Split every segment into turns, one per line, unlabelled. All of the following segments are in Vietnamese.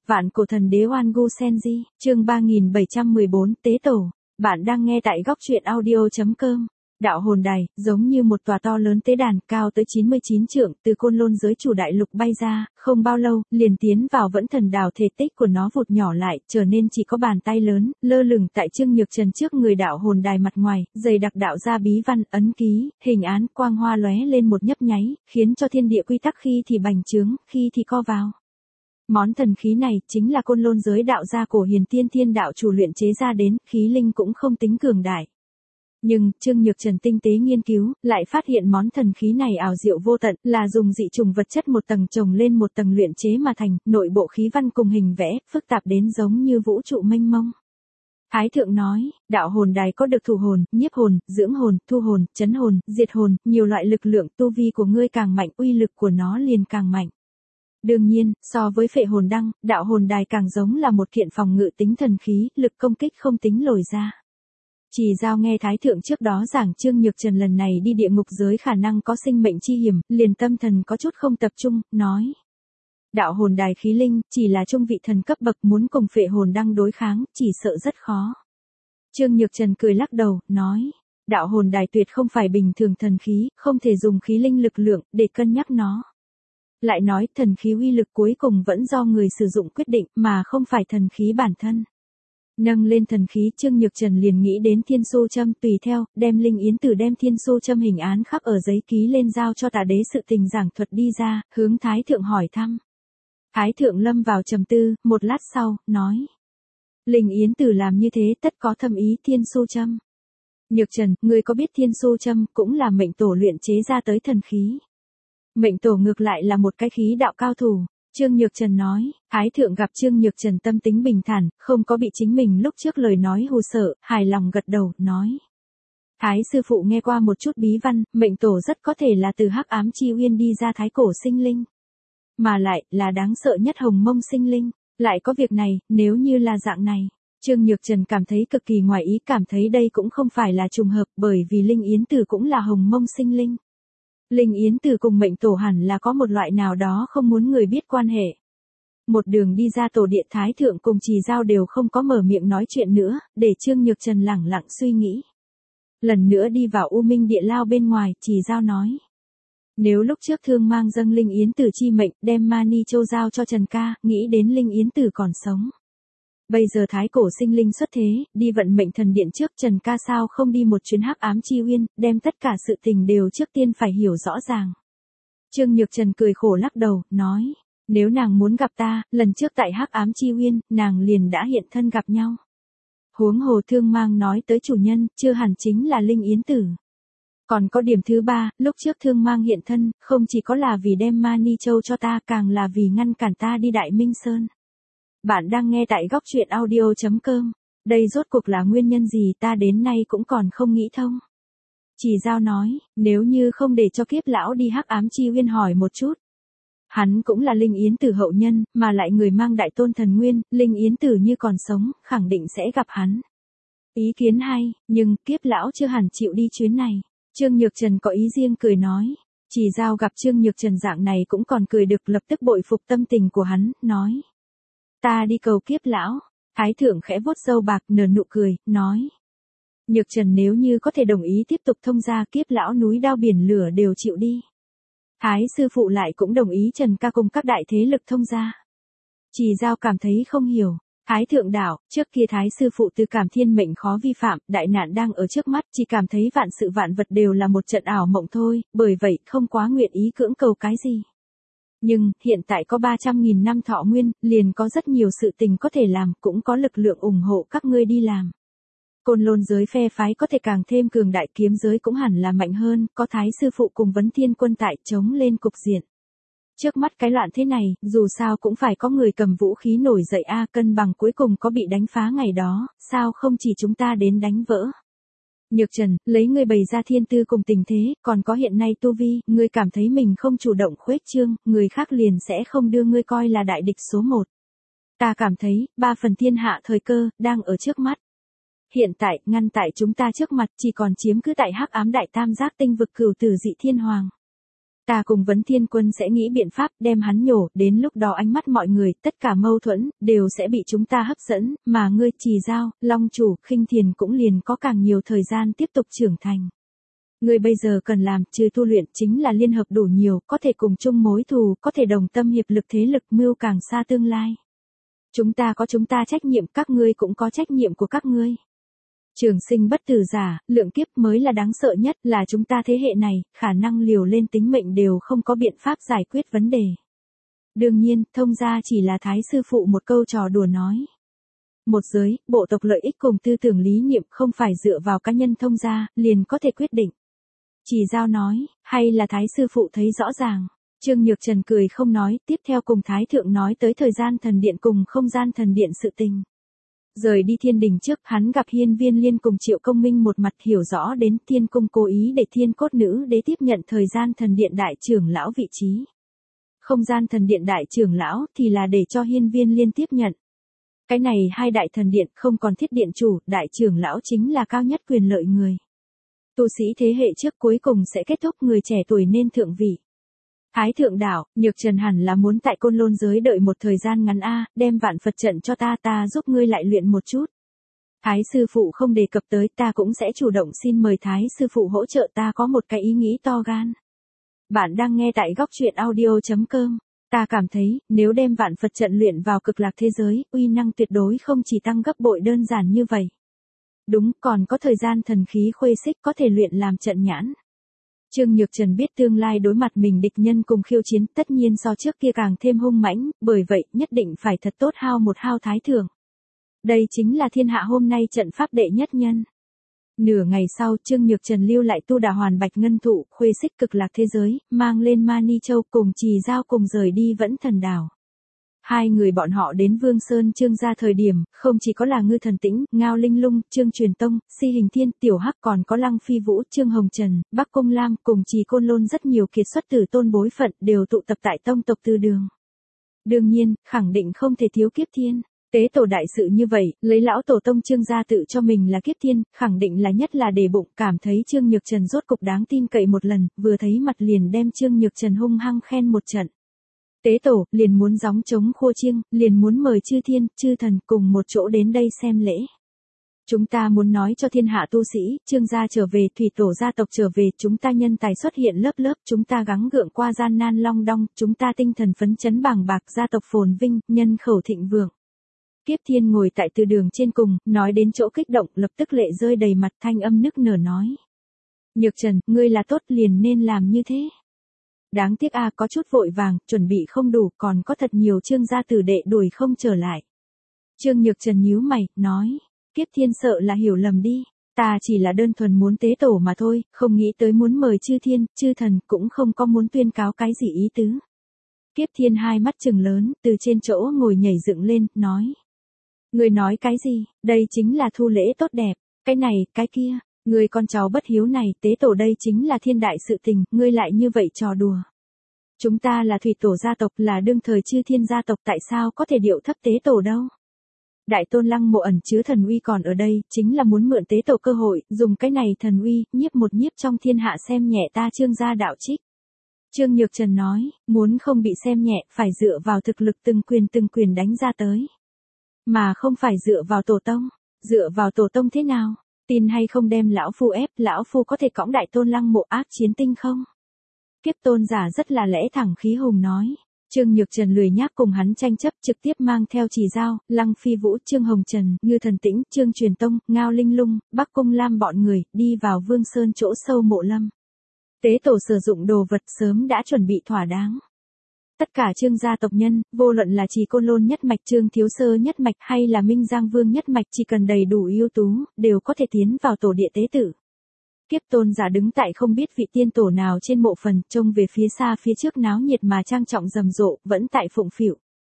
Vạn cổ thần đế Oan Gu Senji, chương 3714 Tế Tổ. Bạn đang nghe tại góc truyện audio.com. Đạo hồn đài, giống như một tòa to lớn tế đàn cao tới 99 trượng từ côn lôn giới chủ đại lục bay ra, không bao lâu, liền tiến vào vẫn thần đảo, thể tích của nó vụt nhỏ lại, trở nên chỉ có bàn tay lớn, lơ lửng tại Trương Nhược Trần trước người đạo hồn đài mặt ngoài, dày đặc đạo ra bí văn, ấn ký, hình án, quang hoa lóe lên một nhấp nháy, khiến cho thiên địa quy tắc khi thì bành trướng, khi thì co vào. Món thần khí này chính là côn lôn giới đạo gia cổ hiền tiên thiên đạo chủ luyện chế ra đến, khí linh cũng không tính cường đại. Nhưng, Trương Nhược Trần tinh tế nghiên cứu, lại phát hiện món thần khí này ảo diệu vô tận, là dùng dị trùng vật chất một tầng chồng lên một tầng luyện chế mà thành, nội bộ khí văn cùng hình vẽ, phức tạp đến giống như vũ trụ mênh mông. Thái thượng nói, đạo hồn đài có được thủ hồn, nhiếp hồn, dưỡng hồn, thu hồn, trấn hồn, diệt hồn, nhiều loại lực lượng, tu vi của ngươi càng mạnh, uy lực của nó liền càng mạnh. Đương nhiên, so với phệ hồn đăng, đạo hồn đài càng giống là một kiện phòng ngự tính thần khí, lực công kích không tính lồi ra. Chỉ giao nghe Thái thượng trước đó giảng Trương Nhược Trần lần này đi địa ngục giới khả năng có sinh mệnh chi hiểm, liền tâm thần có chút không tập trung, nói. Đạo hồn đài khí linh, chỉ là trung vị thần cấp bậc, muốn cùng phệ hồn đăng đối kháng, chỉ sợ rất khó. Trương Nhược Trần cười lắc đầu, nói. Đạo hồn đài tuyệt không phải bình thường thần khí, không thể dùng khí linh lực lượng, để cân nhắc nó. Lại nói, thần khí uy lực cuối cùng vẫn do người sử dụng quyết định, mà không phải thần khí bản thân. Nâng lên thần khí, Trương Nhược Trần liền nghĩ đến Thiên Su Châm, tùy theo, đem Linh Yến Tử đem Thiên Su Châm hình án khắc ở giấy ký lên giao cho Tà Đế sự tình giảng thuật đi ra, hướng Thái thượng hỏi thăm. Thái thượng lâm vào trầm tư, một lát sau, nói. Linh Yến Tử làm như thế tất có thâm ý Thiên Su Châm. Nhược Trần, ngươi có biết Thiên Su Châm cũng là mệnh tổ luyện chế ra tới thần khí. Mệnh tổ ngược lại là một cái khí đạo cao thủ. Trương Nhược Trần nói, Thái thượng gặp Trương Nhược Trần tâm tính bình thản, không có bị chính mình lúc trước lời nói hù sợ, hài lòng gật đầu, nói. Thái sư phụ nghe qua một chút bí văn, mệnh tổ rất có thể là từ hắc ám chi uyên đi ra thái cổ sinh linh. Mà lại, là đáng sợ nhất hồng mông sinh linh. Lại có việc này, nếu như là dạng này. Trương Nhược Trần cảm thấy cực kỳ ngoài ý, cảm thấy đây cũng không phải là trùng hợp, bởi vì Linh Yến Tử cũng là hồng mông sinh linh. Linh Yến Tử cùng mệnh tổ hẳn là có một loại nào đó không muốn người biết quan hệ. Một đường đi ra tổ điện, Thái thượng cùng Trì Giao đều không có mở miệng nói chuyện nữa, để Trương Nhược Trần lẳng lặng suy nghĩ. Lần nữa đi vào U Minh địa lao bên ngoài, Trì Giao nói. Nếu lúc trước Thương Mang dâng Linh Yến Tử chi mệnh, đem Mani Châu giao cho Trần ca, nghĩ đến Linh Yến Tử còn sống. Bây giờ thái cổ sinh linh xuất thế, đi vận mệnh thần điện trước, Trần ca sao không đi một chuyến hắc ám chi uyên, đem tất cả sự tình đều trước tiên phải hiểu rõ ràng. Trương Nhược Trần cười khổ lắc đầu, nói, nếu nàng muốn gặp ta, lần trước tại hắc ám chi uyên, nàng liền đã hiện thân gặp nhau. Huống hồ Thương Mang nói tới chủ nhân, chưa hẳn chính là Linh Yến Tử. Còn có điểm thứ ba, lúc trước Thương Mang hiện thân, không chỉ có là vì đem Mani Châu cho ta, càng là vì ngăn cản ta đi Đại Minh Sơn. Bạn đang nghe tại góc truyện audio.com. Đây rốt cuộc là nguyên nhân gì ta đến nay cũng còn không nghĩ thông. Chỉ Giao nói, nếu như không để cho Kiếp lão đi hắc ám chi uyên hỏi một chút. Hắn cũng là Linh Yến Tử hậu nhân, mà lại người mang đại tôn thần nguyên, Linh Yến Tử như còn sống, khẳng định sẽ gặp hắn. Ý kiến hay, nhưng Kiếp lão chưa hẳn chịu đi chuyến này. Trương Nhược Trần có ý riêng cười nói. Chỉ Giao gặp Trương Nhược Trần dạng này cũng còn cười được, lập tức bội phục tâm tình của hắn, nói. Ta đi cầu Kiếp lão. Thái thượng khẽ vuốt râu bạc, nở nụ cười, nói. Nhược Trần nếu như có thể đồng ý tiếp tục thông gia, Kiếp lão núi đao biển lửa đều chịu đi. Thái sư phụ lại cũng đồng ý Trần ca cùng các đại thế lực thông gia. Chỉ Giao cảm thấy không hiểu. Thái thượng đạo, trước kia Thái sư phụ từ cảm thiên mệnh khó vi phạm, đại nạn đang ở trước mắt, chỉ cảm thấy vạn sự vạn vật đều là một trận ảo mộng thôi, bởi vậy không quá nguyện ý cưỡng cầu cái gì. Nhưng, hiện tại có 300.000 năm thọ nguyên, liền có rất nhiều sự tình có thể làm, cũng có lực lượng ủng hộ các ngươi đi làm. Côn lôn giới phe phái có thể càng thêm cường đại, kiếm giới cũng hẳn là mạnh hơn, có Thái sư phụ cùng Vấn Thiên quân tại chống lên cục diện. Trước mắt cái loạn thế này, dù sao cũng phải có người cầm vũ khí nổi dậy cân bằng cuối cùng có bị đánh phá ngày đó, sao không chỉ chúng ta đến đánh vỡ. Nhược Trần, lấy ngươi bày ra thiên tư cùng tình thế, còn có hiện nay tu vi, ngươi cảm thấy mình không chủ động khuếch trương, người khác liền sẽ không đưa ngươi coi là đại địch số 1. Ta cảm thấy, 3 phần thiên hạ thời cơ, đang ở trước mắt. Hiện tại, ngăn tại chúng ta trước mặt, chỉ còn chiếm cứ tại hắc ám đại tam giác tinh vực cửu tử dị thiên hoàng. Ta cùng Vấn Thiên Quân sẽ nghĩ biện pháp đem hắn nhổ, đến lúc đó ánh mắt mọi người, tất cả mâu thuẫn, đều sẽ bị chúng ta hấp dẫn, mà ngươi, Trì Giao, Long Chủ, Khinh Thiền cũng liền có càng nhiều thời gian tiếp tục trưởng thành. Ngươi bây giờ cần làm, trừ tu luyện, chính là liên hợp đủ nhiều, có thể cùng chung mối thù, có thể đồng tâm hiệp lực thế lực mưu càng xa tương lai. Chúng ta có chúng ta trách nhiệm, các ngươi cũng có trách nhiệm của các ngươi. Trường sinh bất tử giả, lượng kiếp mới là đáng sợ nhất, là chúng ta thế hệ này, khả năng liều lên tính mệnh đều không có biện pháp giải quyết vấn đề. Đương nhiên, thông gia chỉ là Thái sư phụ một câu trò đùa nói. Một giới, bộ tộc lợi ích cùng tư tưởng lý niệm không phải dựa vào cá nhân thông gia, liền có thể quyết định. Trì Giao nói, hay là Thái sư phụ thấy rõ ràng. Trương Nhược Trần cười không nói, tiếp theo cùng Thái thượng nói tới thời gian thần điện cùng không gian thần điện sự tình. Rời đi thiên đình trước, hắn gặp Hiên Viên Liên cùng Triệu Công Minh một mặt hiểu rõ đến Thiên Cung cố ý để Thiên Cốt Nữ Đế tiếp nhận thời gian thần điện đại trưởng lão vị trí. Không gian thần điện đại trưởng lão thì là để cho Hiên Viên Liên tiếp nhận. Cái này hai đại thần điện không còn thiết điện chủ, đại trưởng lão chính là cao nhất quyền lợi người. Tu sĩ thế hệ trước cuối cùng sẽ kết thúc, người trẻ tuổi nên thượng vị. Thái thượng đảo, Nhược Trần hẳn là muốn tại Côn Lôn giới đợi một thời gian ngắn đem vạn Phật trận cho ta giúp ngươi lại luyện một chút. Thái sư phụ không đề cập tới, ta cũng sẽ chủ động xin mời Thái sư phụ hỗ trợ, ta có một cái ý nghĩ to gan. Bạn đang nghe tại góc truyện audio.com. Ta cảm thấy, nếu đem vạn Phật trận luyện vào cực lạc thế giới, uy năng tuyệt đối không chỉ tăng gấp bội đơn giản như vậy. Đúng, còn có thời gian thần khí khuê xích có thể luyện làm trận nhãn. Trương Nhược Trần biết tương lai đối mặt mình địch nhân cùng khiêu chiến tất nhiên so trước kia càng thêm hung mãnh, bởi vậy nhất định phải thật tốt hao một hao Thái thượng. Đây chính là thiên hạ hôm nay trận pháp đệ nhất nhân. Nửa ngày sau, Trương Nhược Trần lưu lại Tu Đà Hoàn Bạch Ngân Thụ, khuê xích cực lạc thế giới, mang lên Mani Châu cùng Trì Giao cùng rời đi Vẫn Thần Đảo. Hai người bọn họ đến Vương Sơn Trương gia thời điểm, không chỉ có là Ngư Thần Tĩnh, Ngao Linh Lung, Trương Truyền Tông, Si Hình Thiên, Tiểu Hắc, còn có Lăng Phi Vũ, Trương Hồng Trần, Bắc Cung Lam cùng Trì Côn Lôn rất nhiều kiệt xuất tử tôn bối phận đều tụ tập tại tông tộc Tư Đường. Đương nhiên, khẳng định không thể thiếu Kiếp Thiên. Tế tổ đại sự như vậy, lấy lão tổ tông Trương gia tự cho mình là Kiếp Thiên, khẳng định là nhất là để bụng, cảm thấy Trương Nhược Trần rốt cục đáng tin cậy một lần, vừa thấy mặt liền đem Trương Nhược Trần hung hăng khen một trận. Tế tổ, liền muốn gióng trống khua chiêng, liền muốn mời chư thiên, chư thần cùng một chỗ đến đây xem lễ. Chúng ta muốn nói cho thiên hạ tu sĩ, Trương gia trở về, thủy tổ gia tộc trở về, chúng ta nhân tài xuất hiện lớp lớp, chúng ta gắng gượng qua gian nan long đong, chúng ta tinh thần phấn chấn bàng bạc, gia tộc phồn vinh, nhân khẩu thịnh vượng. Kiếp Thiên ngồi tại Từ Đường trên cùng, nói đến chỗ kích động, lập tức lệ rơi đầy mặt, thanh âm nức nở nói. Nhược Trần, ngươi là tốt, liền nên làm như thế. Đáng tiếc có chút vội vàng, chuẩn bị không đủ, còn có thật nhiều Trương gia tử đệ đuổi không trở lại. Trương Nhược Trần nhíu mày, nói, Kiếp Thiên sợ là hiểu lầm đi, ta chỉ là đơn thuần muốn tế tổ mà thôi, không nghĩ tới muốn mời chư thiên, chư thần, cũng không có muốn tuyên cáo cái gì ý tứ. Kiếp Thiên hai mắt trừng lớn, từ trên chỗ ngồi nhảy dựng lên, nói. Người nói cái gì, đây chính là thu lễ tốt đẹp, cái này, cái kia. Người con cháu bất hiếu này, tế tổ đây chính là thiên đại sự tình, ngươi lại như vậy trò đùa. Chúng ta là thủy tổ gia tộc, là đương thời chư thiên gia tộc, tại sao có thể điệu thấp tế tổ đâu. Đại tôn Lăng Mộ ẩn chứa thần uy còn ở đây, chính là muốn mượn tế tổ cơ hội, dùng cái này thần uy, nhiếp một nhiếp trong thiên hạ xem nhẹ ta Trương gia đạo trích. Trương Nhược Trần nói, muốn không bị xem nhẹ, phải dựa vào thực lực từng quyền đánh ra tới. Mà không phải dựa vào tổ tông. Dựa vào tổ tông thế nào? Tin hay không đem lão phu ép, lão phu có thể cõng đại tôn Lăng Mộ ác chiến tinh không? Kiếp tôn giả rất là lẽ thẳng khí hùng nói. Trương Nhược Trần lười nhác cùng hắn tranh chấp, trực tiếp mang theo Trì Giao, Lăng Phi Vũ, Trương Hồng Trần, Ngư Thần Tĩnh, Trương Truyền Tông, Ngao Linh Lung, Bắc Cung Lam bọn người, đi vào Vương Sơn chỗ sâu mộ lâm. Tế tổ sử dụng đồ vật sớm đã chuẩn bị thỏa đáng. Tất cả Trương gia tộc nhân, vô luận là Trì Côn Lôn nhất mạch, Trương Thiếu Sơ nhất mạch hay là Minh Giang Vương nhất mạch, chỉ cần đầy đủ ưu tú, đều có thể tiến vào tổ địa tế tử. Kiếp tôn giả đứng tại không biết vị tiên tổ nào trên mộ phần, trông về phía xa phía trước náo nhiệt mà trang trọng rầm rộ, vẫn tại phụng phịu.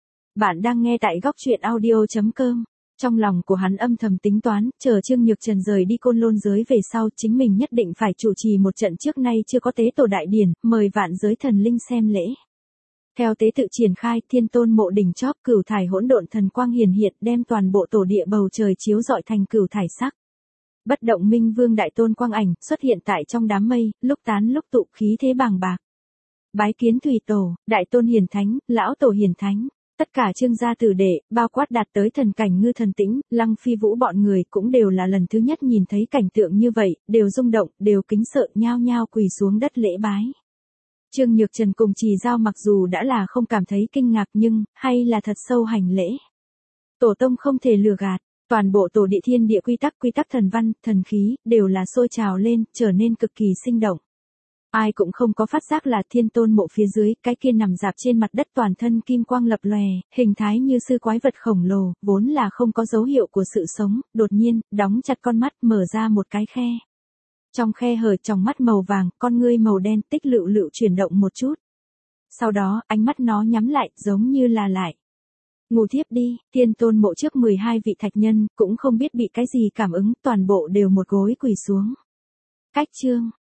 Bạn đang nghe tại góc truyện audio.com. Trong lòng của hắn âm thầm tính toán, chờ Trương Nhược Trần rời đi Côn Lôn giới về sau, chính mình nhất định phải chủ trì một trận trước nay chưa có tế tổ đại điển, mời vạn giới thần linh xem lễ. Theo tế tự triển khai, thiên tôn mộ đỉnh chóp cửu thải hỗn độn thần quang hiển hiện, đem toàn bộ tổ địa bầu trời chiếu rọi thành cửu thải sắc. Bất động minh vương đại tôn quang ảnh xuất hiện tại trong đám mây, lúc tán lúc tụ, khí thế bàng bạc. Bái kiến Thủy Tổ, Đại Tôn Hiền Thánh, Lão Tổ Hiền Thánh. Tất cả Trương gia tử đệ, bao quát đạt tới thần cảnh Ngư Thần Tĩnh, Lăng Phi Vũ bọn người cũng đều là lần thứ nhất nhìn thấy cảnh tượng như vậy, đều rung động, đều kính sợ nhao nhao quỳ xuống đất lễ bái. Trương Nhược Trần cùng Trì Giao mặc dù đã là không cảm thấy kinh ngạc nhưng, hay là thật sâu hành lễ. Tổ tông không thể lừa gạt, toàn bộ tổ địa thiên địa quy tắc thần văn, thần khí, đều là sôi trào lên, trở nên cực kỳ sinh động. Ai cũng không có phát giác là Thiên Tôn mộ phía dưới, cái kia nằm dạp trên mặt đất toàn thân kim quang lập lòe, hình thái như sư quái vật khổng lồ, vốn là không có dấu hiệu của sự sống, đột nhiên, đóng chặt con mắt, mở ra một cái khe. Trong khe hở tròng mắt màu vàng, con ngươi màu đen tích lựu lựu chuyển động một chút. Sau đó, ánh mắt nó nhắm lại, giống như là lại. Ngủ thiếp đi, Thiên Tôn mộ trước 12 vị thạch nhân, cũng không biết bị cái gì cảm ứng, toàn bộ đều một gối quỳ xuống. Cách chương